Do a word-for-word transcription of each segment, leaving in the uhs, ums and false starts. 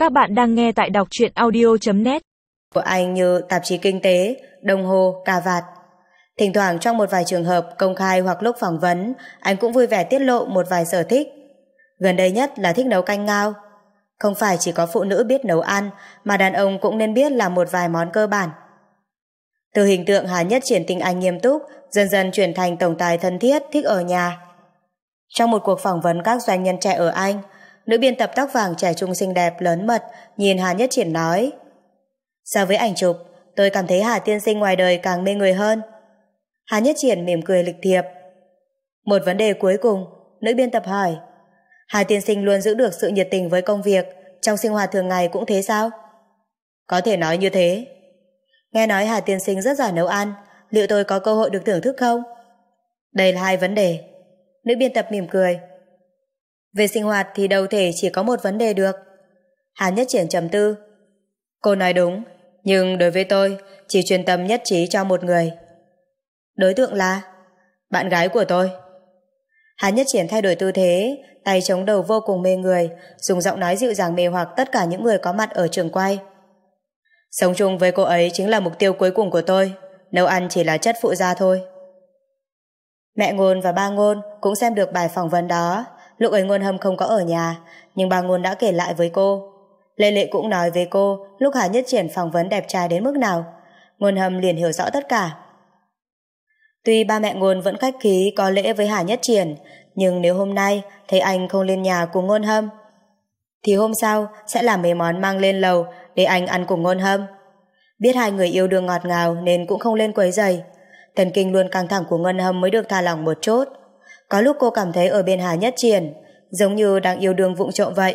Các bạn đang nghe tại đọc truyện audio chấm net. Của anh như tạp chí kinh tế, đồng hồ, cà vạt. Thỉnh thoảng trong một vài trường hợp công khai hoặc lúc phỏng vấn, anh cũng vui vẻ tiết lộ một vài sở thích. Gần đây nhất là thích nấu canh ngao. Không phải chỉ có phụ nữ biết nấu ăn, mà đàn ông cũng nên biết làm một vài món cơ bản. Từ hình tượng Hà Nhất Triển tinh anh nghiêm túc, dần dần chuyển thành tổng tài thân thiết, thích ở nhà. Trong một cuộc phỏng vấn các doanh nhân trẻ ở Anh, nữ biên tập tóc vàng trẻ trung xinh đẹp lớn mật nhìn Hà Nhất Triển nói: "So với ảnh chụp, tôi cảm thấy Hà tiên sinh ngoài đời càng mê người hơn." Hà Nhất Triển mỉm cười lịch thiệp. Một vấn đề cuối cùng, nữ biên tập hỏi: "Hà tiên sinh luôn giữ được sự nhiệt tình với công việc, trong sinh hoạt thường ngày cũng thế sao?" "Có thể nói như thế." "Nghe nói Hà tiên sinh rất giỏi nấu ăn, liệu tôi có cơ hội được thưởng thức không?" Đây là hai vấn đề. Nữ biên tập mỉm cười. Về sinh hoạt thì đâu thể chỉ có một vấn đề được. Hà Nhất Triển trầm tư. Cô nói đúng, nhưng đối với tôi chỉ chuyên tâm nhất trí cho một người. Đối tượng là bạn gái của tôi. Hà Nhất Triển thay đổi tư thế, tay chống đầu vô cùng mê người, dùng giọng nói dịu dàng mê hoặc tất cả những người có mặt ở trường quay. Sống chung với cô ấy chính là mục tiêu cuối cùng của tôi, nấu ăn chỉ là chất phụ gia thôi. Mẹ Ngôn và ba Ngôn cũng xem được bài phỏng vấn đó. Lúc ấy Ngôn Hâm không có ở nhà, nhưng ba Ngôn đã kể lại với cô. Lê Lệ cũng nói với cô lúc Hà Nhất Triển phỏng vấn đẹp trai đến mức nào. Ngôn Hâm liền hiểu rõ tất cả. Tuy ba mẹ Ngôn vẫn khách khí có lễ với Hà Nhất Triển, nhưng nếu hôm nay thấy anh không lên nhà cùng Ngôn Hâm, thì hôm sau sẽ làm mấy món mang lên lầu để anh ăn cùng Ngôn Hâm. Biết hai người yêu đương ngọt ngào nên cũng không lên quấy rầy. Thần kinh luôn căng thẳng của Ngôn Hâm mới được thả lỏng một chút. Có lúc cô cảm thấy ở bên Hà Nhất Triển giống như đang yêu đương vụng trộm vậy.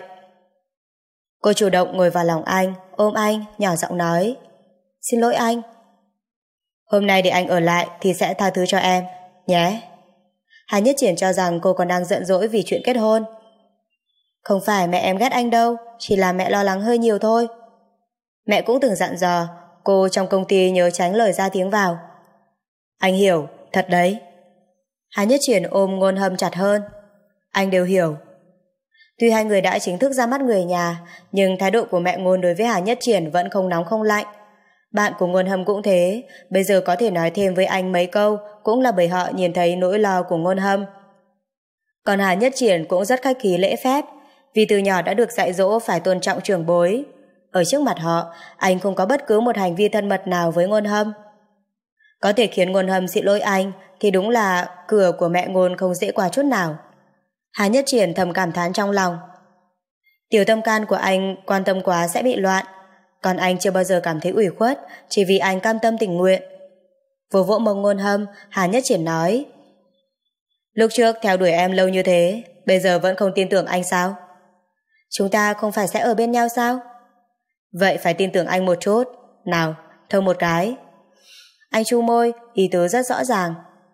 Cô chủ động ngồi vào lòng anh, ôm anh, nhỏ giọng nói: "Xin lỗi anh. Hôm nay để anh ở lại thì sẽ tha thứ cho em, nhé." Hà Nhất Triển cho rằng cô còn đang giận dỗi vì chuyện kết hôn. "Không phải mẹ em ghét anh đâu, chỉ là mẹ lo lắng hơi nhiều thôi. Mẹ cũng từng dặn dò cô trong công ty nhớ tránh lời ra tiếng vào." "Anh hiểu, thật đấy." Hà Nhất Triển ôm Ngôn Hâm chặt hơn. "Anh đều hiểu." Tuy hai người đã chính thức ra mắt người nhà, nhưng thái độ của mẹ Ngôn đối với Hà Nhất Triển vẫn không nóng không lạnh. Bạn của Ngôn Hâm cũng thế, bây giờ có thể nói thêm với anh mấy câu cũng là bởi họ nhìn thấy nỗi lo của Ngôn Hâm. Còn Hà Nhất Triển cũng rất khách khí lễ phép, vì từ nhỏ đã được dạy dỗ phải tôn trọng trưởng bối. Ở trước mặt họ, anh không có bất cứ một hành vi thân mật nào với Ngôn Hâm. Có thể khiến Ngôn Hâm xin lỗi anh thì đúng là cửa của mẹ Ngôn không dễ qua chút nào. Hà Nhất Triển thầm cảm thán trong lòng. Tiểu tâm can của anh quan tâm quá sẽ bị loạn, còn anh chưa bao giờ cảm thấy ủy khuất, chỉ vì anh cam tâm tình nguyện. Vỗ vỗ mông Ngôn Hâm, Hà Nhất Triển nói: "Lúc trước theo đuổi em lâu như thế, bây giờ vẫn không tin tưởng anh sao? Chúng ta không phải sẽ ở bên nhau sao? Vậy phải tin tưởng anh một chút. Nào, thâu một cái." Anh chu môi, ý tứ rất rõ ràng.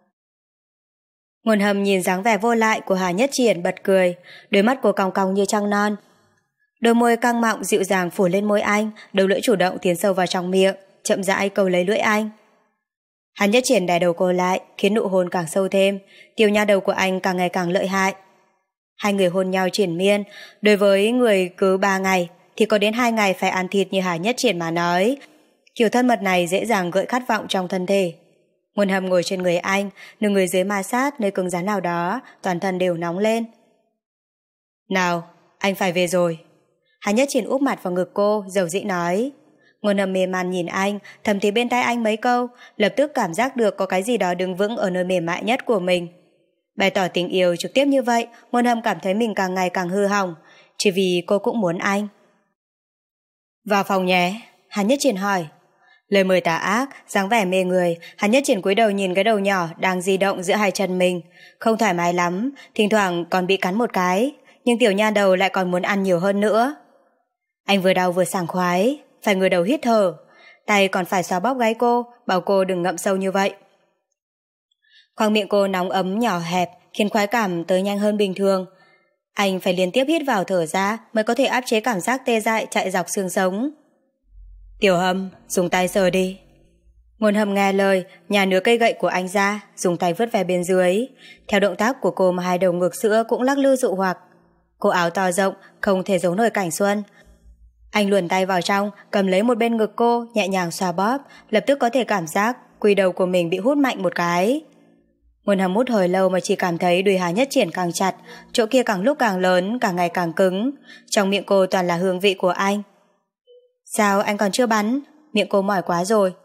Ngôn Hâm nhìn dáng vẻ vô lại của Hà Nhất Triển bật cười, đôi mắt cô cong cong như trăng non. Đôi môi căng mọng dịu dàng phủ lên môi anh, đầu lưỡi chủ động tiến sâu vào trong miệng, chậm rãi câu lấy lưỡi anh. Hà Nhất Triển đè đầu cô lại, khiến nụ hôn càng sâu thêm, tiểu nha đầu của anh càng ngày càng lợi hại. Hai người hôn nhau triển miên, đối với người cứ ba ngày thì có đến hai ngày phải ăn thịt như Hà Nhất Triển mà nói. Kiểu thân mật này dễ dàng gợi khát vọng trong thân thể. Ngôn Hâm ngồi trên người anh, nửa người dưới ma sát nơi cứng rắn nào đó, toàn thân đều nóng lên. "Nào, anh phải về rồi." Hà Nhất Triển úp mặt vào ngực cô, dầu dĩ nói. Ngôn Hâm mềm man nhìn anh, thầm thì bên tai anh mấy câu, lập tức cảm giác được có cái gì đó đứng vững ở nơi mềm mại nhất của mình. Bày tỏ tình yêu trực tiếp như vậy, Ngôn Hâm cảm thấy mình càng ngày càng hư hỏng, chỉ vì cô cũng muốn anh. "Vào phòng nhé." Hà Nhất Triển hỏi. Lời mời tà ác, dáng vẻ mê người. Hà Nhất Triển cúi đầu nhìn cái đầu nhỏ đang di động giữa hai chân mình, không thoải mái lắm, thỉnh thoảng còn bị cắn một cái, nhưng tiểu nha đầu lại còn muốn ăn nhiều hơn nữa. Anh vừa đau vừa sảng khoái, phải ngửa đầu hít thở, tay còn phải xoa bóp gáy cô, bảo cô đừng ngậm sâu như vậy. Khoang miệng cô nóng ấm nhỏ hẹp, khiến khoái cảm tới nhanh hơn bình thường. Anh phải liên tiếp hít vào thở ra mới có thể áp chế cảm giác tê dại chạy dọc xương sống. "Tiểu Hâm, dùng tay sờ đi." Ngôn Hâm nghe lời, nhả nửa cây gậy của anh ra, dùng tay vứt về bên dưới. Theo động tác của cô mà hai đầu ngực sữa cũng lắc lư dụ hoặc. Cô áo to rộng, không thể giấu nổi cảnh xuân. Anh luồn tay vào trong, cầm lấy một bên ngực cô, nhẹ nhàng xoa bóp, lập tức có thể cảm giác quỳ đầu của mình bị hút mạnh một cái. Nguồn hầm hút hồi lâu mà chỉ cảm thấy đùi Hà Nhất Triển càng chặt, chỗ kia càng lúc càng lớn, càng ngày càng cứng. Trong miệng cô toàn là hương vị của anh. Sao anh còn chưa bắn? Miệng cô mỏi quá rồi.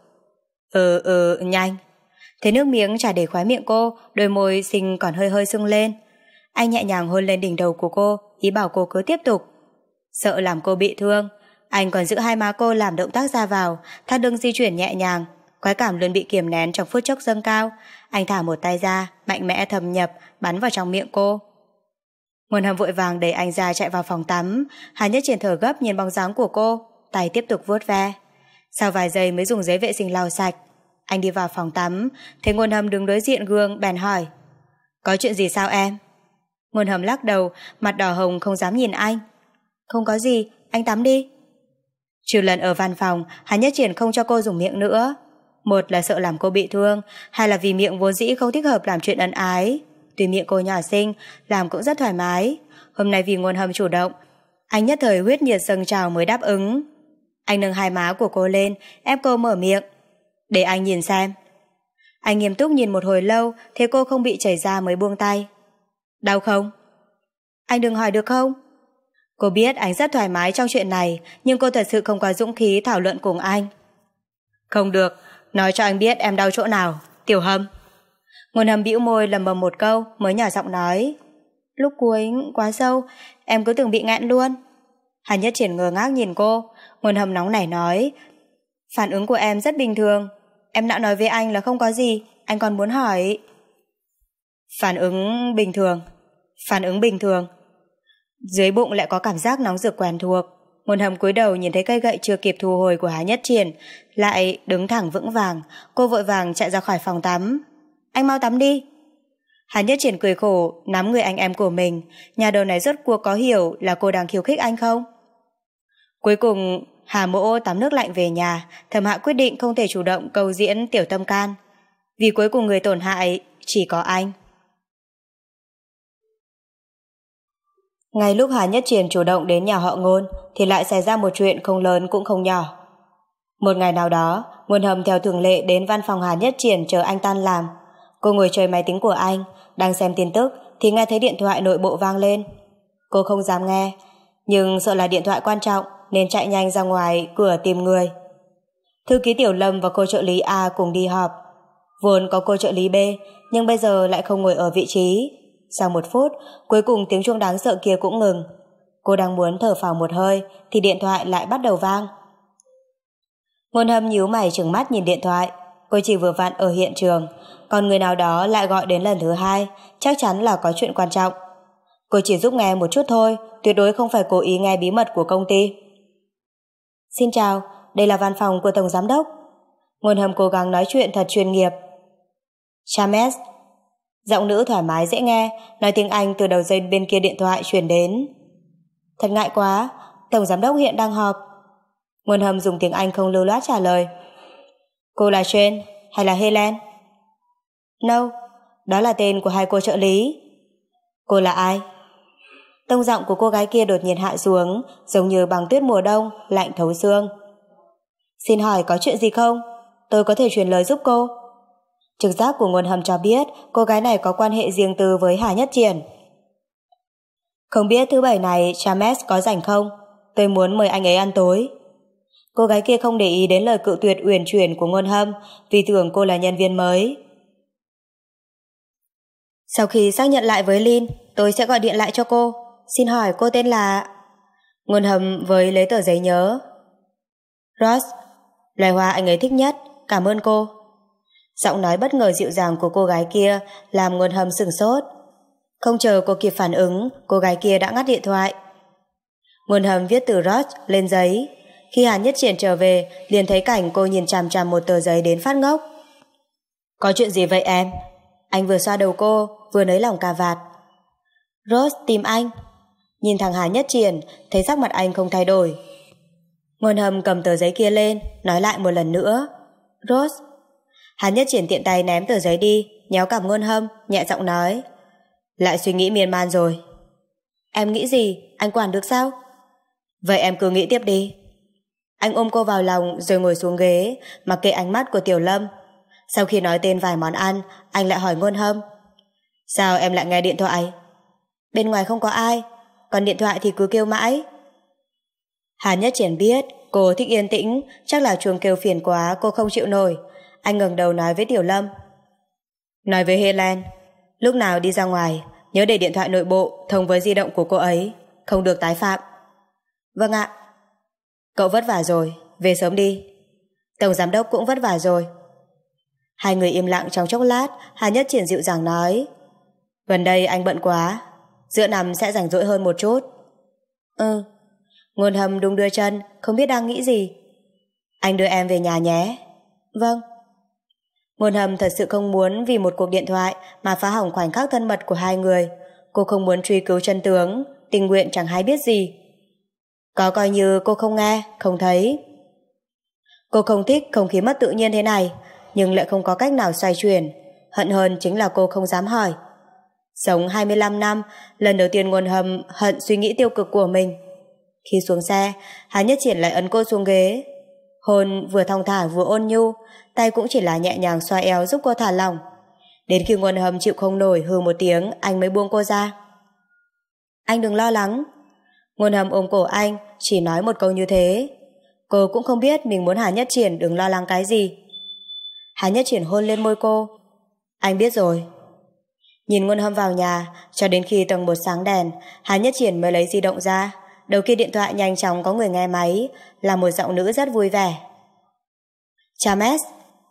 Ừ ừ nhanh. Thấy nước miếng chảy để khóe miệng cô, đôi môi xinh còn hơi hơi sưng lên. Anh nhẹ nhàng hôn lên đỉnh đầu của cô, ý bảo cô cứ tiếp tục. Sợ làm cô bị thương, anh còn giữ hai má cô làm động tác ra vào, thắt lưng di chuyển nhẹ nhàng. Khoái cảm luôn bị kiềm nén trong phút chốc dâng cao. Anh thả một tay ra, mạnh mẽ thâm nhập, bắn vào trong miệng cô. Nguồn hầm vội vàng đẩy anh ra chạy vào phòng tắm. Hà Nhất Triển thở gấp nhìn bóng dáng của cô, tay tiếp tục vuốt ve. Sau vài giây mới dùng giấy vệ sinh lau sạch. Anh đi vào phòng tắm, thấy Nguồn hầm đứng đối diện gương, bèn hỏi: Có chuyện gì sao em? Nguồn hầm lắc đầu, mặt đỏ hồng không dám nhìn anh. Không có gì, anh tắm đi. Trừ lần ở văn phòng, Hà Nhất Triển không cho cô dùng miệng nữa. Một là sợ làm cô bị thương, hai là vì miệng vốn dĩ không thích hợp làm chuyện ân ái. Tuy miệng cô nhỏ xinh, làm cũng rất thoải mái. Hôm nay vì Nguồn hầm chủ động, anh nhất thời huyết nhiệt dâng trào mới đáp ứng. Anh nâng hai má của cô lên, ép cô mở miệng. Để anh nhìn xem. Anh nghiêm túc nhìn một hồi lâu, thấy cô không bị chảy ra mới buông tay. Đau không? Anh đừng hỏi được không? Cô biết anh rất thoải mái trong chuyện này, nhưng cô thật sự không có dũng khí thảo luận cùng anh. Không được, nói cho anh biết em đau chỗ nào, Tiểu Hâm. Nguồn hầm bĩu môi lầm bầm một câu mới nhỏ giọng nói. Lúc cuối quá sâu, em cứ tưởng bị nghẹn luôn. Hà Nhất Triển ngơ ngác nhìn cô. Nguồn hầm nóng nảy nói. Phản ứng của em rất bình thường. Em đã nói với anh là không có gì, anh còn muốn hỏi. Phản ứng bình thường. Phản ứng bình thường. Dưới bụng lại có cảm giác nóng rực quen thuộc. Nguồn hầm cúi đầu nhìn thấy cây gậy chưa kịp thu hồi của Hà Nhất Triển, lại đứng thẳng vững vàng. Cô vội vàng chạy ra khỏi phòng tắm. Anh mau tắm đi. Hà Nhất Triển cười khổ, nắm người anh em của mình. Nhà đầu này rốt cuộc có hiểu là cô đang khiêu khích anh không? Cuối cùng Hà Mỗ tắm nước lạnh về nhà. Thẩm Hạ quyết định không thể chủ động cầu diễn tiểu tâm can, vì cuối cùng người tổn hại chỉ có anh. Ngay lúc Hà Nhất Triển chủ động đến nhà họ Ngôn thì lại xảy ra một chuyện không lớn cũng không nhỏ. Một ngày nào đó, Nguồn hầm theo thường lệ đến văn phòng Hà Nhất Triển chờ anh tan làm. Cô ngồi chơi máy tính của anh, đang xem tin tức thì nghe thấy điện thoại nội bộ vang lên. Cô không dám nghe, nhưng sợ là điện thoại quan trọng nên chạy nhanh ra ngoài cửa tìm người. Thư ký Tiểu Lâm và cô trợ lý A cùng đi họp. Vốn có cô trợ lý B, nhưng bây giờ lại không ngồi ở vị trí. Sau một phút, cuối cùng tiếng chuông đáng sợ kia cũng ngừng. Cô đang muốn thở phào một hơi thì điện thoại lại bắt đầu vang. Nguồn hầm nhíu mày trừng mắt nhìn điện thoại. Cô chỉ vừa vặn ở hiện trường, còn người nào đó lại gọi đến lần thứ hai, chắc chắn là có chuyện quan trọng. Cô chỉ giúp nghe một chút thôi, tuyệt đối không phải cố ý nghe bí mật của công ty. Xin chào, đây là văn phòng của Tổng Giám đốc. Nguồn hầm cố gắng nói chuyện thật chuyên nghiệp. Chames. Giọng nữ thoải mái dễ nghe, nói tiếng Anh từ đầu dây bên kia điện thoại truyền đến. Thật ngại quá, Tổng Giám đốc hiện đang họp. Nguồn hầm dùng tiếng Anh không lưu loát trả lời. Cô là Jane hay là Helen? No, đó là tên của hai cô trợ lý. Cô là ai? Tông giọng của cô gái kia đột nhiên hạ xuống, giống như băng tuyết mùa đông, lạnh thấu xương. Xin hỏi có chuyện gì không? Tôi có thể truyền lời giúp cô. Trực giác của Nguồn hầm cho biết cô gái này có quan hệ riêng tư với Hà Nhất Triển. Không biết thứ bảy này Chames có rảnh không? Tôi muốn mời anh ấy ăn tối. Cô gái kia không để ý đến lời cự tuyệt uyển chuyển của Nguồn hầm, vì tưởng cô là nhân viên mới. Sau khi xác nhận lại với Lin, tôi sẽ gọi điện lại cho cô. Xin hỏi cô tên là... Nguồn hầm với lấy tờ giấy nhớ. Ross, loài hoa anh ấy thích nhất, cảm ơn cô. Giọng nói bất ngờ dịu dàng của cô gái kia làm Nguồn hầm sửng sốt. Không chờ cô kịp phản ứng, cô gái kia đã ngắt điện thoại. Nguồn hầm viết từ Ross lên giấy. Khi Hà Nhất Triển trở về, liền thấy cảnh cô nhìn chằm chằm một tờ giấy đến phát ngốc. Có chuyện gì vậy em? Anh vừa xoa đầu cô, vừa nới lỏng cà vạt. Ross tìm anh. Nhìn thằng Hà Nhất Triển, thấy sắc mặt anh không thay đổi. Nguồn hầm cầm tờ giấy kia lên, nói lại một lần nữa. Ross. Hà Nhất Triển tiện tay ném tờ giấy đi, nhéo cằm Nguồn hầm, nhẹ giọng nói. Lại suy nghĩ miên man rồi. Em nghĩ gì, anh quản được sao? Vậy em cứ nghĩ tiếp đi. Anh ôm cô vào lòng rồi ngồi xuống ghế, mặc kệ ánh mắt của Tiểu Lâm. Sau khi nói tên vài món ăn, anh lại hỏi Ngôn Hâm. Sao em lại nghe điện thoại? Bên ngoài không có ai, còn điện thoại thì cứ kêu mãi. Hà Nhất Triển biết cô thích yên tĩnh, chắc là chuông kêu phiền quá cô không chịu nổi. Anh ngẩng đầu nói với Tiểu Lâm. Nói với Helen, lúc nào đi ra ngoài, nhớ để điện thoại nội bộ thông với di động của cô ấy, không được tái phạm. Vâng ạ. Cậu vất vả rồi, về sớm đi. Tổng giám đốc cũng vất vả rồi. Hai người im lặng trong chốc lát, Hà Nhất Triển dịu dàng nói. Gần đây anh bận quá, giữa năm sẽ rảnh rỗi hơn một chút. Ừ. Ngôn Hâm đung đưa chân, không biết đang nghĩ gì. Anh đưa em về nhà nhé. Vâng. Ngôn Hâm thật sự không muốn vì một cuộc điện thoại mà phá hỏng khoảnh khắc thân mật của hai người. Cô không muốn truy cứu chân tướng, tình nguyện chẳng hay biết gì. Có coi như cô không nghe, không thấy. Cô không thích không khí mất tự nhiên thế này, nhưng lại không có cách nào xoay chuyển. Hận hơn chính là cô không dám hỏi. Sống hai mươi lăm năm, lần đầu tiên Ngôn Hâm hận suy nghĩ tiêu cực của mình. Khi xuống xe, Hà Nhất Triển lại ấn cô xuống ghế. Hôn vừa thong thả vừa ôn nhu, tay cũng chỉ là nhẹ nhàng xoa eo giúp cô thả lỏng. Đến khi Ngôn Hâm chịu không nổi hừ một tiếng, anh mới buông cô ra. Anh đừng lo lắng. Ngôn Hâm ôm cổ anh, chỉ nói một câu như thế. Cô cũng không biết mình muốn Hà Nhất Triển đừng lo lắng cái gì. Hà Nhất Triển hôn lên môi cô. Anh biết rồi. Nhìn Ngôn Hâm vào nhà, cho đến khi tầng một sáng đèn, Hà Nhất Triển mới lấy di động ra. Đầu kia điện thoại nhanh chóng có người nghe máy, là một giọng nữ rất vui vẻ. Chames.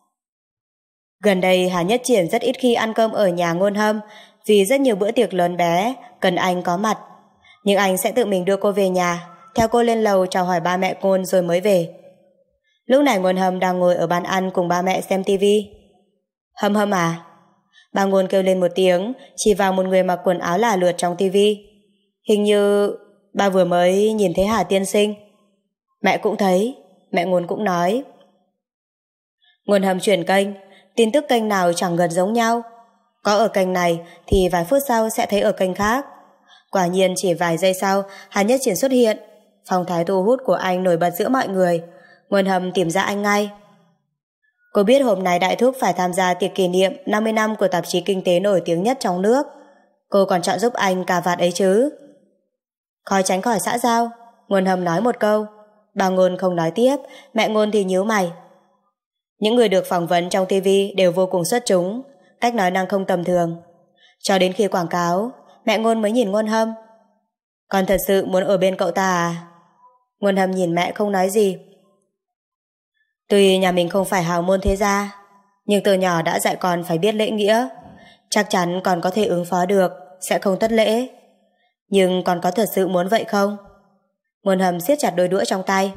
Gần đây Hà Nhất Triển rất ít khi ăn cơm ở nhà Ngôn Hâm, vì rất nhiều bữa tiệc lớn bé cần anh có mặt. Nhưng anh sẽ tự mình đưa cô về nhà, theo cô lên lầu chào hỏi ba mẹ Ngôn rồi mới về. Lúc này Ngôn Hâm đang ngồi ở bàn ăn cùng ba mẹ xem tivi. Hâm Hâm à? Bà Ngôn kêu lên một tiếng, chỉ vào một người mặc quần áo lả lượt trong tivi. Hình như bà vừa mới nhìn thấy Hà tiên sinh. Mẹ cũng thấy, mẹ Ngôn cũng nói. Ngôn Hâm chuyển kênh, tin tức kênh nào chẳng gần giống nhau. Có ở kênh này thì vài phút sau sẽ thấy ở kênh khác. Quả nhiên chỉ vài giây sau, Hà Nhất Triển xuất hiện. Phong thái thu hút của anh nổi bật giữa mọi người. Ngôn Hâm tìm ra anh ngay. Cô biết hôm nay Đại Thúc phải tham gia tiệc kỷ niệm năm mươi năm của tạp chí kinh tế nổi tiếng nhất trong nước. Cô còn chọn giúp anh cà vạt ấy chứ. Khó tránh khỏi xã giao, Ngôn Hâm nói một câu. Bà Ngôn không nói tiếp, mẹ Ngôn thì nhíu mày. Những người được phỏng vấn trong tivi đều vô cùng xuất chúng, cách nói năng không tầm thường. Cho đến khi quảng cáo, mẹ Ngôn mới nhìn Ngôn Hâm. Con thật sự muốn ở bên cậu ta à? Ngôn Hâm nhìn mẹ không nói gì. Tuy nhà mình không phải hào môn thế gia, nhưng từ nhỏ đã dạy con phải biết lễ nghĩa. Chắc chắn con có thể ứng phó được, sẽ không thất lễ. Nhưng con có thật sự muốn vậy không? Ngôn Hâm siết chặt đôi đũa trong tay.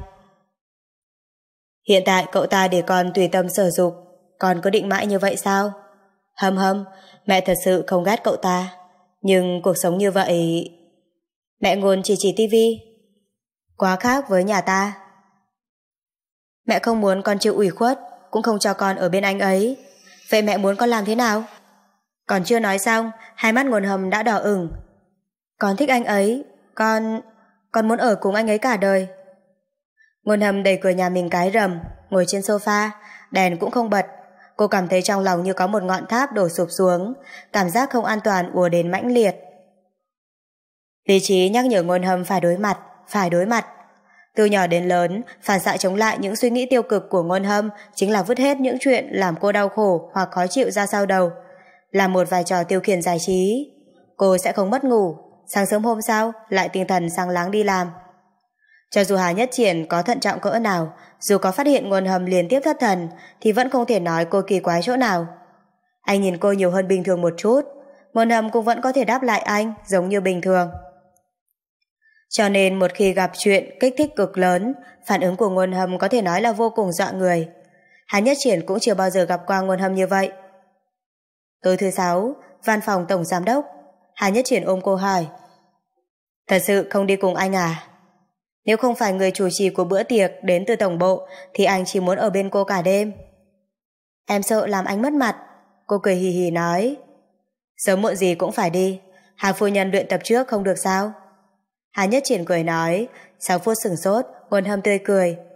Hiện tại cậu ta để con tùy tâm sở dục, con có định mãi như vậy sao? Hâm Hâm, mẹ thật sự không ghét cậu ta, nhưng cuộc sống như vậy... Mẹ Ngôn chỉ chỉ tivi. Quá khác với nhà ta. Mẹ không muốn con chịu ủy khuất, cũng không cho con ở bên anh ấy. Vậy mẹ muốn con làm thế nào? Còn chưa nói xong, hai mắt Ngôn Hâm đã đỏ ửng. Con thích anh ấy, con... con muốn ở cùng anh ấy cả đời. Ngôn Hâm đẩy cửa nhà mình cái rầm, ngồi trên sofa, đèn cũng không bật. Cô cảm thấy trong lòng như có một ngọn tháp đổ sụp xuống, cảm giác không an toàn ùa đến mãnh liệt. Lý trí nhắc nhở Ngôn Hâm phải đối mặt, phải đối mặt. Từ nhỏ đến lớn, phản xạ chống lại những suy nghĩ tiêu cực của Ngôn Hâm chính là vứt hết những chuyện làm cô đau khổ hoặc khó chịu ra sau đầu, làm một vài trò tiêu khiển giải trí. Cô sẽ không mất ngủ, sáng sớm hôm sau lại tinh thần sáng láng đi làm. Cho dù Hà Nhất Triển có thận trọng cỡ nào, dù có phát hiện Ngôn Hâm liên tiếp thất thần, thì vẫn không thể nói cô kỳ quái chỗ nào. Anh nhìn cô nhiều hơn bình thường một chút, Ngôn Hâm cũng vẫn có thể đáp lại anh giống như bình thường. Cho nên một khi gặp chuyện kích thích cực lớn, phản ứng của Ngôn Hâm có thể nói là vô cùng dọa người. Hà Nhất Triển cũng chưa bao giờ gặp qua Ngôn Hâm như vậy. Tối thứ sáu, văn phòng tổng giám đốc. Hà Nhất Triển ôm cô hỏi. Thật sự không đi cùng anh à? Nếu không phải người chủ trì của bữa tiệc đến từ tổng bộ thì anh chỉ muốn ở bên cô cả đêm. Em sợ làm anh mất mặt. Cô cười hì hì nói. Sớm muộn gì cũng phải đi. Hà phu nhân luyện tập trước không được sao? Hà Nhất Triển cười nói. Sáu phút sửng sốt, Ngôn Hâm tươi cười.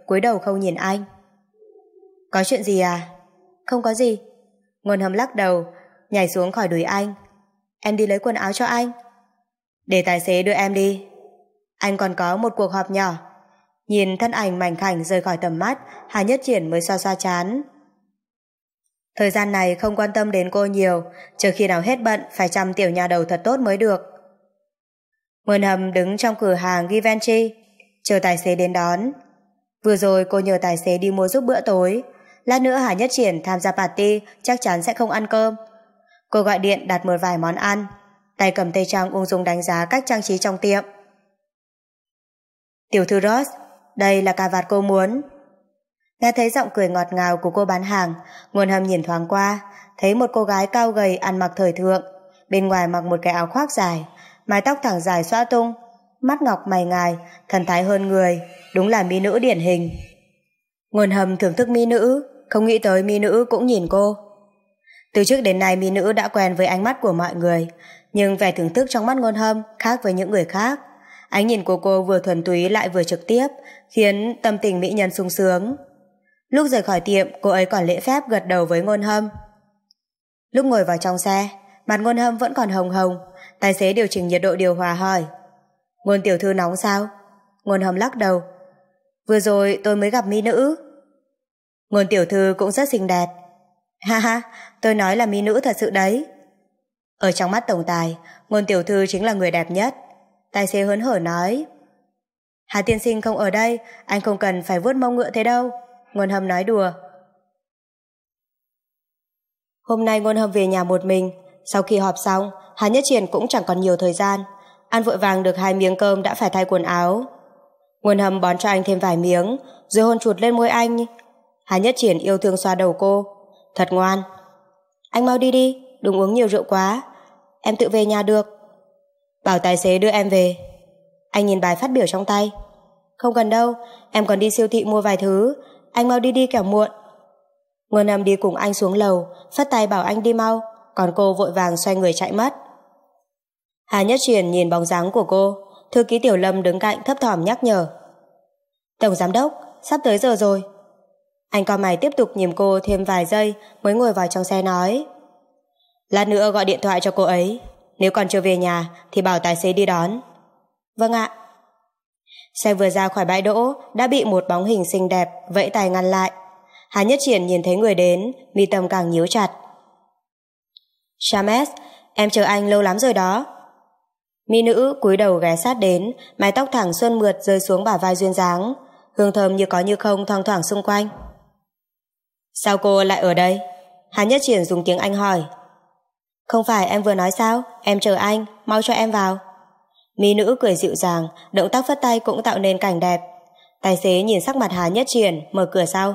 cúi đầu không nhìn anh. Có chuyện gì à? Không có gì. Ngôn Hâm lắc đầu, nhảy xuống khỏi đùi anh. Em đi lấy quần áo cho anh. Để tài xế đưa em đi. Anh còn có một cuộc họp nhỏ. Nhìn thân ảnh mảnh khảnh rời khỏi tầm mắt, Hà Nhất Triển mới xoa xoa trán. Thời gian này không quan tâm đến cô nhiều, chờ khi nào hết bận phải chăm tiểu nhà đầu thật tốt mới được. Ngôn Hâm đứng trong cửa hàng Givenchy, chờ tài xế đến đón. Vừa rồi cô nhờ tài xế đi mua giúp bữa tối. Lát nữa Hà Nhất Triển tham gia party chắc chắn sẽ không ăn cơm. Cô gọi điện đặt một vài món ăn, tay cầm tay trang ung dung đánh giá cách trang trí trong tiệm. Tiểu thư Ross, đây là cà vạt cô muốn. Nghe thấy giọng cười ngọt ngào của cô bán hàng, Ngôn Hâm nhìn thoáng qua, thấy một cô gái cao gầy ăn mặc thời thượng, bên ngoài mặc một cái áo khoác dài, mái tóc thẳng dài xõa tung, mắt ngọc mày ngài, thần thái hơn người, đúng là mỹ nữ điển hình. Ngôn Hâm thưởng thức mỹ nữ, không nghĩ tới mỹ nữ cũng nhìn cô. Từ trước đến nay mỹ nữ đã quen với ánh mắt của mọi người, nhưng vẻ thưởng thức trong mắt Ngôn Hâm khác với những người khác. Ánh nhìn của cô vừa thuần túy lại vừa trực tiếp, khiến tâm tình mỹ nhân sung sướng. Lúc rời khỏi tiệm, cô ấy còn lễ phép gật đầu với Ngôn Hâm. Lúc ngồi vào trong xe, mặt Ngôn Hâm vẫn còn hồng hồng. Tài xế điều chỉnh nhiệt độ điều hòa hỏi: Ngôn tiểu thư nóng sao? Ngôn Hâm lắc đầu: Vừa rồi tôi mới gặp mỹ nữ. Ngôn tiểu thư cũng rất xinh đẹp. Ha ha, tôi nói là mỹ nữ thật sự đấy. Ở trong mắt tổng tài, Ngôn tiểu thư chính là người đẹp nhất. Tài xế hớn hở nói: Hà tiên sinh không ở đây, anh không cần phải vuốt mông ngựa thế đâu. Ngôn Hâm nói đùa. Hôm nay Ngôn Hâm về nhà một mình. Sau khi họp xong, Hà Nhất Triển cũng chẳng còn nhiều thời gian. Ăn vội vàng được hai miếng cơm đã phải thay quần áo. Ngôn Hâm bón cho anh thêm vài miếng, rồi hôn chụt lên môi anh. Hà Nhất Triển yêu thương xoa đầu cô: Thật ngoan. Anh mau đi đi, đừng uống nhiều rượu quá. Em tự về nhà được. Bảo tài xế đưa em về. Anh nhìn bài phát biểu trong tay. Không cần đâu, em còn đi siêu thị mua vài thứ. Anh mau đi đi kẻo muộn. Ngôn Hâm đi cùng anh xuống lầu, phất tay bảo anh đi mau, còn cô vội vàng xoay người chạy mất. Hà Nhất Triển nhìn bóng dáng của cô, thư ký Tiểu Lâm đứng cạnh thấp thỏm nhắc nhở: Tổng giám đốc, sắp tới giờ rồi. Anh cau mày tiếp tục nhìn cô thêm vài giây mới ngồi vào trong xe nói: Lát nữa gọi điện thoại cho cô ấy, nếu còn chưa về nhà thì bảo tài xế đi đón. Vâng ạ. Xe vừa ra khỏi bãi đỗ đã bị một bóng hình xinh đẹp vẫy tay ngăn lại. Hà Nhất Triển nhìn thấy người đến, mi tâm càng nhíu chặt. James, em chờ anh lâu lắm rồi đó. Mỹ nữ cúi đầu ghé sát đến, mái tóc thẳng xuân mượt rơi xuống bả vai duyên dáng, hương thơm như có như không thoang thoảng xung quanh. Sao cô lại ở đây? Hà Nhất Triển dùng tiếng Anh hỏi. Không phải em vừa nói sao, em chờ anh, mau cho em vào. Mỹ nữ cười dịu dàng, động tác phất tay cũng tạo nên cảnh đẹp. Tài xế nhìn sắc mặt Hà Nhất Triển, mở cửa sau.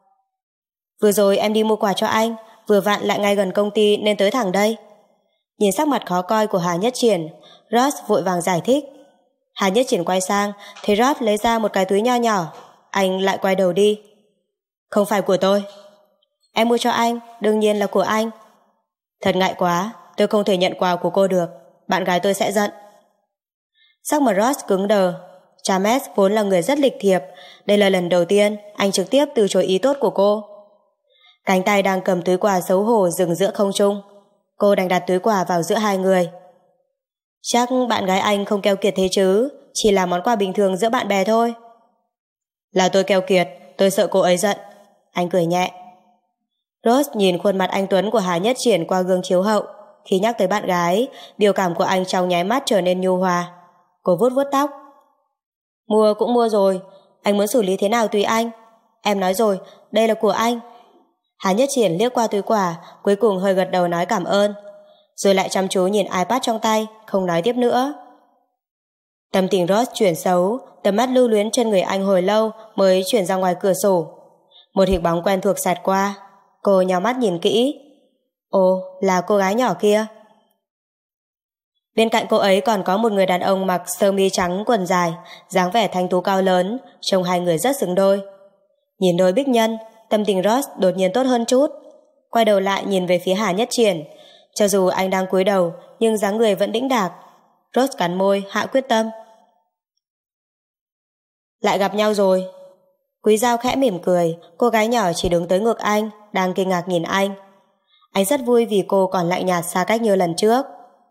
Vừa rồi em đi mua quà cho anh, vừa vặn lại ngay gần công ty nên tới thẳng đây. Nhìn sắc mặt khó coi của Hà Nhất Triển, Ross vội vàng giải thích. Hà Nhất Triển quay sang, thấy Ross lấy ra một cái túi nho nhỏ. Anh lại quay đầu đi. Không phải của tôi. Em mua cho anh, đương nhiên là của anh. Thật ngại quá, tôi không thể nhận quà của cô được, bạn gái tôi sẽ giận. Sắc mặt Ross cứng đờ. James vốn là người rất lịch thiệp, đây là lần đầu tiên anh trực tiếp từ chối ý tốt của cô. Cánh tay đang cầm túi quà xấu hổ dừng giữa không trung. Cô đành đặt túi quà vào giữa hai người. Chắc bạn gái anh không keo kiệt thế chứ, chỉ là món quà bình thường giữa bạn bè thôi. Là tôi keo kiệt, tôi sợ cô ấy giận. Anh cười nhẹ. Rose nhìn khuôn mặt anh tuấn của Hà Nhất Triển qua gương chiếu hậu. Khi nhắc tới bạn gái, biểu cảm của anh trong nháy mắt trở nên nhu hòa. Cô vuốt vuốt tóc. Mua cũng mua rồi, anh muốn xử lý thế nào tùy anh. Em nói rồi, đây là của anh. Hà Nhất Triển liếc qua túi quà, cuối cùng hơi gật đầu nói cảm ơn, rồi lại chăm chú nhìn iPad trong tay, không nói tiếp nữa. Tâm tình Rose chuyển xấu, tầm mắt lưu luyến trên người anh hồi lâu mới chuyển ra ngoài cửa sổ. Một hình bóng quen thuộc xẹt qua, cô nhào mắt nhìn kỹ. Ồ, là cô gái nhỏ kia. Bên cạnh cô ấy còn có một người đàn ông mặc sơ mi trắng quần dài, dáng vẻ thanh tú cao lớn, trông hai người rất xứng đôi. Nhìn đôi bích nhân, tâm tình Ross đột nhiên tốt hơn chút. Quay đầu lại nhìn về phía Hà Nhất Triển, cho dù anh đang cúi đầu nhưng dáng người vẫn đĩnh đạc. Ross cắn môi hạ quyết tâm. Lại gặp nhau rồi. Quý Giao khẽ mỉm cười, cô gái nhỏ chỉ đứng tới ngược anh, đang kinh ngạc nhìn anh. Anh rất vui vì cô còn lạnh nhạt xa cách như lần trước.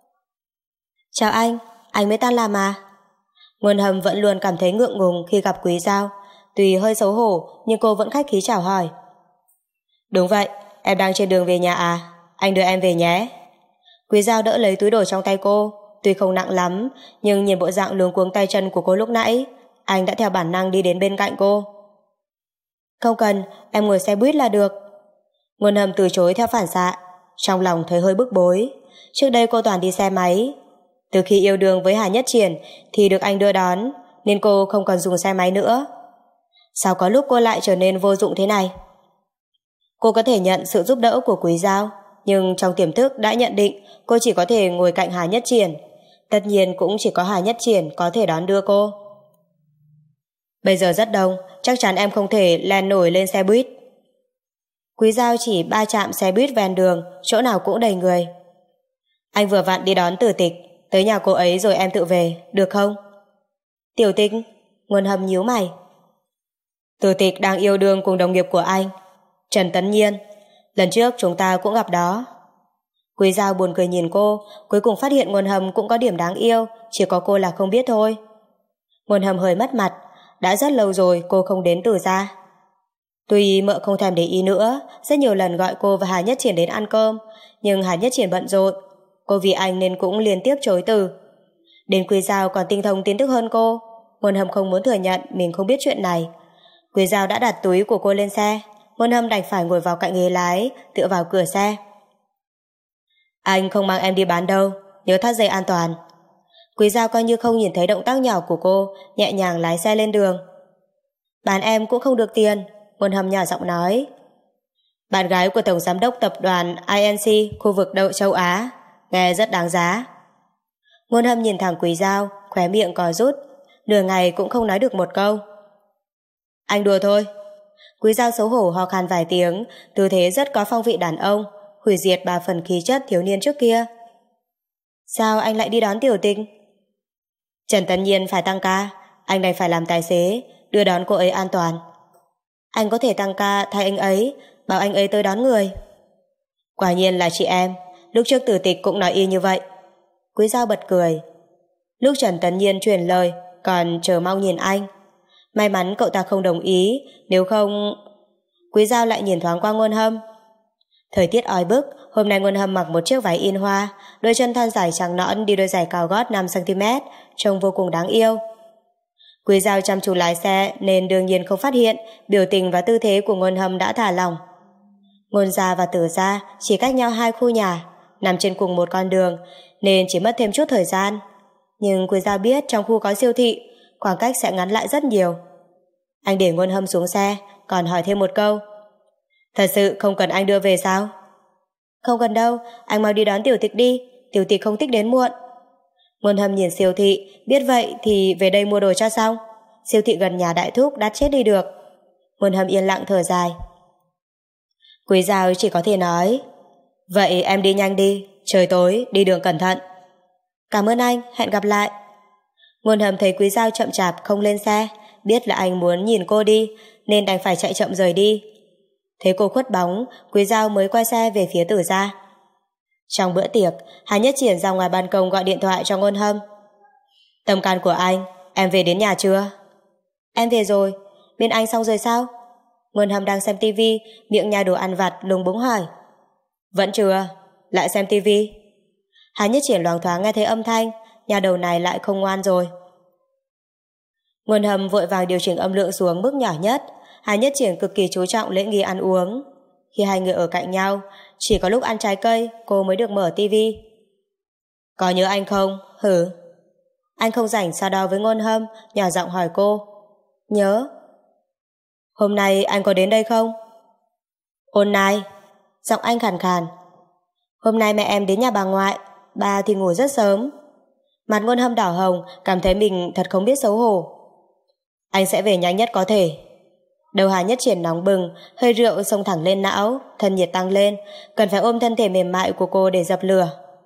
Chào anh, anh mới tan làm à? Nguồn Hầm vẫn luôn cảm thấy ngượng ngùng khi gặp Quý Giao, tuy hơi xấu hổ nhưng cô vẫn khách khí chào hỏi. Đúng vậy, em đang trên đường về nhà à? Anh đưa em về nhé. Quý Giao đỡ lấy túi đồ trong tay cô, tuy không nặng lắm, nhưng nhìn bộ dạng luống cuống tay chân của cô lúc nãy, anh đã theo bản năng đi đến bên cạnh cô. Không cần, em ngồi xe buýt là được. Nguồn Hầm từ chối theo phản xạ, trong lòng thấy hơi bức bối. Trước đây cô toàn đi xe máy. Từ khi yêu đương với Hà Nhất Triển thì được anh đưa đón, nên cô không còn dùng xe máy nữa. Sao có lúc cô lại trở nên vô dụng thế này? Cô có thể nhận sự giúp đỡ của Quý Giao, nhưng trong tiềm thức đã nhận định cô chỉ có thể ngồi cạnh Hà Nhất Triển. Tất nhiên cũng chỉ có Hà Nhất Triển có thể đón đưa cô. Bây giờ rất đông, chắc chắn em không thể len nổi lên xe buýt. Quý Giao chỉ ba trạm xe buýt ven đường, chỗ nào cũng đầy người. Anh vừa vặn đi đón Tử Tịch, tới nhà cô ấy rồi em tự về, được không? Tiểu Tịch, Nguồn Hầm nhíu mày. Tử Tịch đang yêu đương cùng đồng nghiệp của anh, Trần Tấn Nhiên. Lần trước chúng ta cũng gặp đó. Quý Giao buồn cười nhìn cô, cuối cùng phát hiện Nguồn Hầm cũng có điểm đáng yêu, chỉ có cô là không biết thôi. Nguồn Hầm hơi mất mặt, đã rất lâu rồi cô không đến Từ gia. Tuy mợ không thèm để ý nữa, rất nhiều lần gọi cô và Hà Nhất Triển đến ăn cơm, nhưng Hà Nhất Triển bận rộn, cô vì anh nên cũng liên tiếp chối từ. Đến Quý Giao còn tinh thông tin tức hơn cô, Nguồn Hầm không muốn thừa nhận mình không biết chuyện này. Quý Giao đã đặt túi của cô lên xe, Nguồn Hầm đành phải ngồi vào cạnh ghế lái, tựa vào cửa xe. Anh không mang em đi bán đâu, nhớ thắt dây an toàn. Quý Giao coi như không nhìn thấy động tác nhỏ của cô, nhẹ nhàng lái xe lên đường. Bán em cũng không được tiền, Nguồn Hầm nhỏ giọng nói. Bạn gái của Tổng Giám đốc Tập đoàn i en xê khu vực Đậu Châu Á, nghe rất đáng giá. Nguồn Hầm nhìn thẳng Quý Giao, khóe miệng cò rút, nửa ngày cũng không nói được một câu. Anh đùa thôi. Quý Giao xấu hổ ho khan vài tiếng, tư thế rất có phong vị đàn ông, hủy diệt ba phần khí chất thiếu niên trước kia. Sao anh lại đi đón Tiểu Tịch? Trần Tấn Nhiên phải tăng ca, anh đành phải làm tài xế, đưa đón cô ấy an toàn. Anh có thể tăng ca thay anh ấy, bảo anh ấy tới đón người. Quả nhiên là chị em, lúc trước Tử Tịch cũng nói y như vậy. Quý Giao bật cười. Lúc Trần Tấn Nhiên truyền lời, còn chờ mong nhìn anh. May mắn cậu ta không đồng ý, nếu không... Quý Giao lại nhìn thoáng qua Nguồn Hầm. Thời tiết oi bức, hôm nay Nguồn Hầm mặc một chiếc váy in hoa, đôi chân thon dài trắng nõn đi đôi giày cao gót năm xăng ti mét, trông vô cùng đáng yêu. Quý Giao chăm chú lái xe nên đương nhiên không phát hiện biểu tình và tư thế của Nguồn Hầm đã thả lỏng. Ngôn gia và Tử gia chỉ cách nhau hai khu nhà, nằm trên cùng một con đường nên chỉ mất thêm chút thời gian. Nhưng Quý Giao biết trong khu có siêu thị, khoảng cách sẽ ngắn lại rất nhiều. Anh để Nguồn Hầm xuống xe, còn hỏi thêm một câu. Thật sự không cần anh đưa về sao? Không cần đâu, anh mau đi đón Tiểu Tịch đi, Tiểu Tịch không thích đến muộn. Nguồn Hầm nhìn siêu thị, biết vậy thì về đây mua đồ cho xong. Siêu thị gần nhà đại thúc đắt chết đi được. Nguồn Hầm yên lặng thở dài. Quý Giao chỉ có thể nói, vậy em đi nhanh đi, trời tối, đi đường cẩn thận. Cảm ơn anh, hẹn gặp lại. Nguồn Hầm thấy Quý Giao chậm chạp không lên xe, biết là anh muốn nhìn cô đi, nên đành phải chạy chậm rời đi. Thấy cô khuất bóng, Quý Giao mới quay xe về phía Tử gia. Trong bữa tiệc, Hà Nhất Triển ra ngoài ban công gọi điện thoại cho Nguồn Hầm. Tâm can của anh, em về đến nhà chưa? Em về rồi, bên anh xong rồi sao? Nguồn Hầm đang xem tivi, miệng nhai đồ ăn vặt lúng búng hỏi. Vẫn chưa, lại xem tivi. Hà Nhất Triển loáng thoáng nghe thấy âm thanh, nhà đầu này lại không ngoan rồi. Nguồn Hầm vội vàng điều chỉnh âm lượng xuống mức nhỏ nhất. Hà Nhất Triển cực kỳ chú trọng lễ nghi ăn uống. Khi hai người ở cạnh nhau, chỉ có lúc ăn trái cây cô mới được mở tivi. Có nhớ anh không? Hử? Anh không rảnh so đo với Nguồn Hầm, nhỏ giọng hỏi cô. Nhớ. Hôm nay anh có đến đây không? Ôn Nai. Giọng anh khàn khàn. Hôm nay mẹ em đến nhà bà ngoại, bà thì ngủ rất sớm. Mặt Nguồn Hầm đỏ hồng, cảm thấy mình thật không biết xấu hổ. Anh sẽ về nhanh nhất có thể. Đầu Hà Nhất Triển nóng bừng, hơi rượu xông thẳng lên não, thân nhiệt tăng lên, cần phải ôm thân thể mềm mại của cô để dập lửa.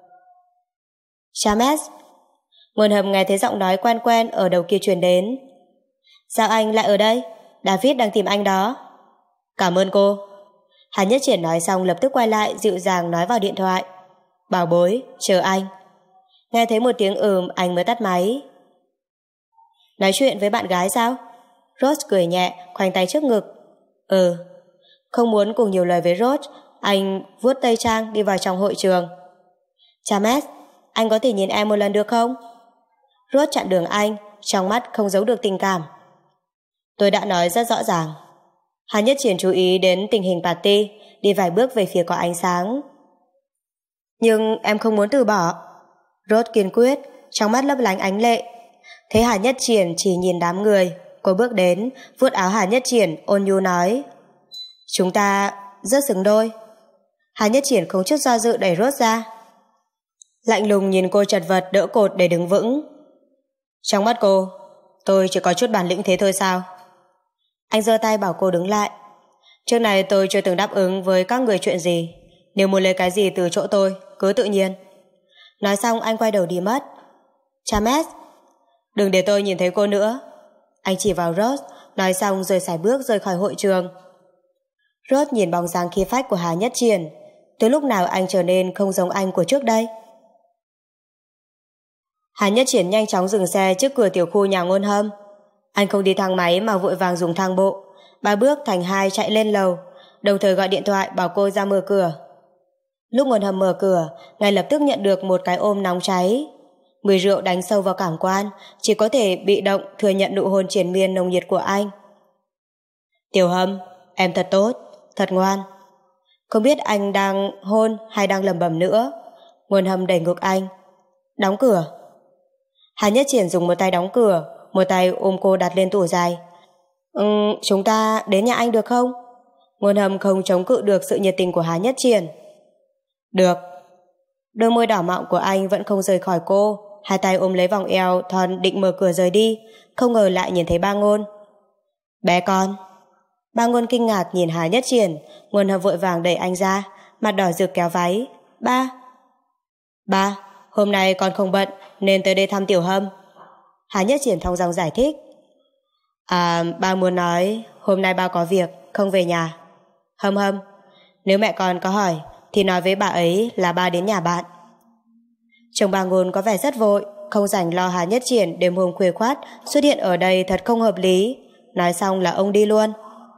Chames. Nguồn Hầm nghe thấy giọng nói quen quen ở đầu kia truyền đến. Sao anh lại ở đây? David đang tìm anh đó. Cảm ơn cô. Hà Nhất Triển nói xong lập tức quay lại dịu dàng nói vào điện thoại. Bảo bối, chờ anh. Nghe thấy một tiếng ừm, anh mới tắt máy. Nói chuyện với bạn gái sao? Rose cười nhẹ, khoanh tay trước ngực. Ừ. Không muốn cùng nhiều lời với Rose, anh vuốt tây trang đi vào trong hội trường. James, anh có thể nhìn em một lần được không? Rose chặn đường anh, trong mắt không giấu được tình cảm. Tôi đã nói rất rõ ràng. Hà Nhất Triển chú ý đến tình hình party, đi vài bước về phía có ánh sáng. Nhưng em không muốn từ bỏ. Rose kiên quyết, trong mắt lấp lánh ánh lệ. Thấy Hà Nhất Triển chỉ nhìn đám người, cô bước đến, vuốt áo Hà Nhất Triển, ôn nhu nói. Chúng ta rất xứng đôi. Hà Nhất Triển không chút do dự đẩy Rose ra. Lạnh lùng nhìn cô chật vật đỡ cột để đứng vững. Trong mắt cô, tôi chỉ có chút bản lĩnh thế thôi sao? Anh giơ tay bảo cô đứng lại. Trước này tôi chưa từng đáp ứng với các người chuyện gì. Nếu muốn lấy cái gì từ chỗ tôi, cứ tự nhiên. Nói xong anh quay đầu đi mất. James, đừng để tôi nhìn thấy cô nữa. Anh chỉ vào Rose, nói xong rồi sải bước rời khỏi hội trường. Rose nhìn bóng dáng khí phách của Hà Nhất Triển. Từ lúc nào anh trở nên không giống anh của trước đây? Hà Nhất Triển nhanh chóng dừng xe trước cửa tiểu khu nhà Ngôn Hâm. Anh không đi thang máy mà vội vàng dùng thang bộ. Ba bước thành hai chạy lên lầu, đồng thời gọi điện thoại bảo cô ra mở cửa. Lúc Ngôn Hâm mở cửa, ngay lập tức nhận được một cái ôm nóng cháy. Mùi rượu đánh sâu vào cảm quan, chỉ có thể bị động thừa nhận nụ hôn triền miên nồng nhiệt của anh. Tiểu Hâm, em thật tốt, thật ngoan. Không biết anh đang hôn hay đang lẩm bẩm nữa. Ngôn Hâm đẩy ngực anh. Đóng cửa. Hà Nhất Triển dùng một tay đóng cửa, một tay ôm cô đặt lên tủ giày. Ừ, chúng ta đến nhà anh được không? Ngôn Hâm không chống cự được sự nhiệt tình của Hà Nhất Triển. Được. Đôi môi đỏ mọng của anh vẫn không rời khỏi cô, hai tay ôm lấy vòng eo thon định mở cửa rời đi, không ngờ lại nhìn thấy ba Ngôn. Bé con. Ba Ngôn kinh ngạc nhìn Hà Nhất Triển. Ngôn Hâm vội vàng đẩy anh ra, mặt đỏ rực kéo váy. Ba. Ba, hôm nay con không bận nên tới đây thăm Tiểu Hâm. Hà Nhất Triển thong dong giải thích. À, ba muốn nói hôm nay ba có việc, không về nhà. Hâm Hâm, nếu mẹ con có hỏi thì nói với bà ấy là ba đến nhà bạn. Chồng bà Ngôn có vẻ rất vội, không rảnh lo Hà Nhất Triển đêm hôm khuya khoát xuất hiện ở đây thật không hợp lý. Nói xong là ông đi luôn.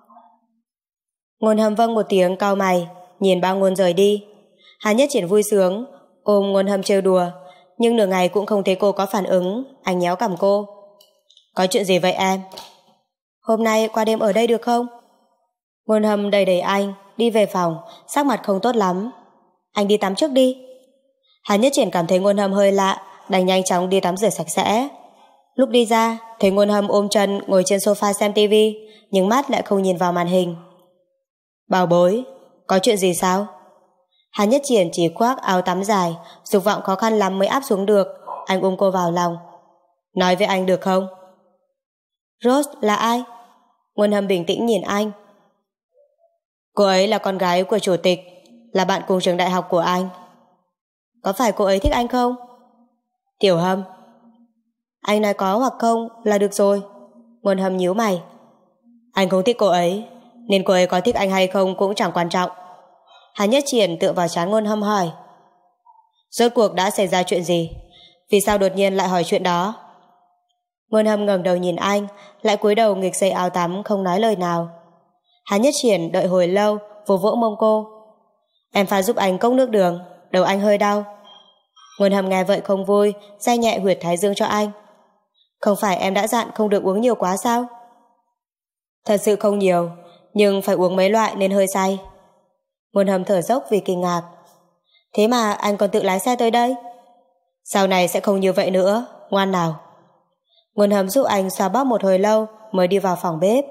Ngôn Hâm vâng một tiếng cau mày, nhìn ba Ngôn rời đi. Hà Nhất Triển vui sướng ôm Ngôn Hâm trêu đùa, nhưng nửa ngày cũng không thấy cô có phản ứng. Anh nhéo cằm cô. Có chuyện gì vậy em? Hôm nay qua đêm ở đây được không? Ngôn Hâm đẩy đẩy anh đi về phòng, sắc mặt không tốt lắm. Anh đi tắm trước đi. Hà Nhất Triển cảm thấy Ngôn Hâm hơi lạ, đành nhanh chóng đi tắm rửa sạch sẽ. Lúc đi ra, thấy Ngôn Hâm ôm chân ngồi trên sofa xem tivi, nhưng mắt lại không nhìn vào màn hình. Bảo bối, có chuyện gì sao? Hà Nhất Triển chỉ khoác áo tắm dài, dục vọng khó khăn lắm mới áp xuống được. Anh ôm cô vào lòng. Nói với anh được không? Rose là ai? Ngôn Hâm bình tĩnh nhìn anh. Cô ấy là con gái của chủ tịch, là bạn cùng trường đại học của anh. Có phải cô ấy thích anh không? Tiểu Hâm. Anh nói có hoặc không là được rồi. Ngôn Hâm nhíu mày. Anh không thích cô ấy, nên cô ấy có thích anh hay không cũng chẳng quan trọng. Hà Nhất Triển tựa vào trán Ngôn Hâm hỏi. Rốt cuộc đã xảy ra chuyện gì? Vì sao đột nhiên lại hỏi chuyện đó? Ngôn Hâm ngẩng đầu nhìn anh, lại cúi đầu nghịch dây áo tắm không nói lời nào. Hà Nhất Triển đợi hồi lâu, vỗ vỗ mông cô. Em pha giúp anh cốc nước đường, đầu anh hơi đau. Ngôn Hâm nghe vậy không vui, day nhẹ huyệt thái dương cho anh. Không phải em đã dặn không được uống nhiều quá sao? Thật sự không nhiều, nhưng phải uống mấy loại nên hơi say. Ngôn Hâm thở dốc vì kinh ngạc. Thế mà anh còn tự lái xe tới đây? Sau này sẽ không như vậy nữa, ngoan nào. Ngôn Hâm giúp anh xoa bóp một hồi lâu mới đi vào phòng bếp.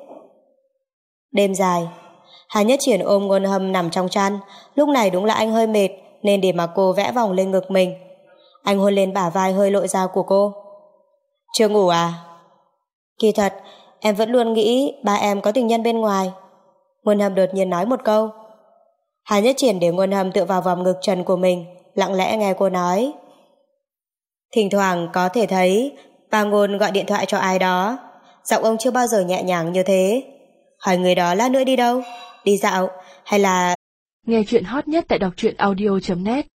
Đêm dài, Hà Nhất Triển ôm Ngôn Hâm nằm trong chăn. Lúc này đúng là anh hơi mệt nên để mặc cô vẽ vòng lên ngực mình. Anh hôn lên bả vai hơi lộ ra của cô. Chưa ngủ à? Kỳ thật em vẫn luôn nghĩ ba em có tình nhân bên ngoài. Ngôn Hâm đột nhiên nói một câu. Hà Nhất Triển để Ngôn Hâm tựa vào vòng ngực trần của mình, lặng lẽ nghe cô nói. Thỉnh thoảng có thể thấy bà Ngôn gọi điện thoại cho ai đó, giọng ông chưa bao giờ nhẹ nhàng như thế. hỏi người đó lát nữa đi đâu? Đi dạo hay là... Nghe chuyện hot nhất tại đọc truyện audio chấm net.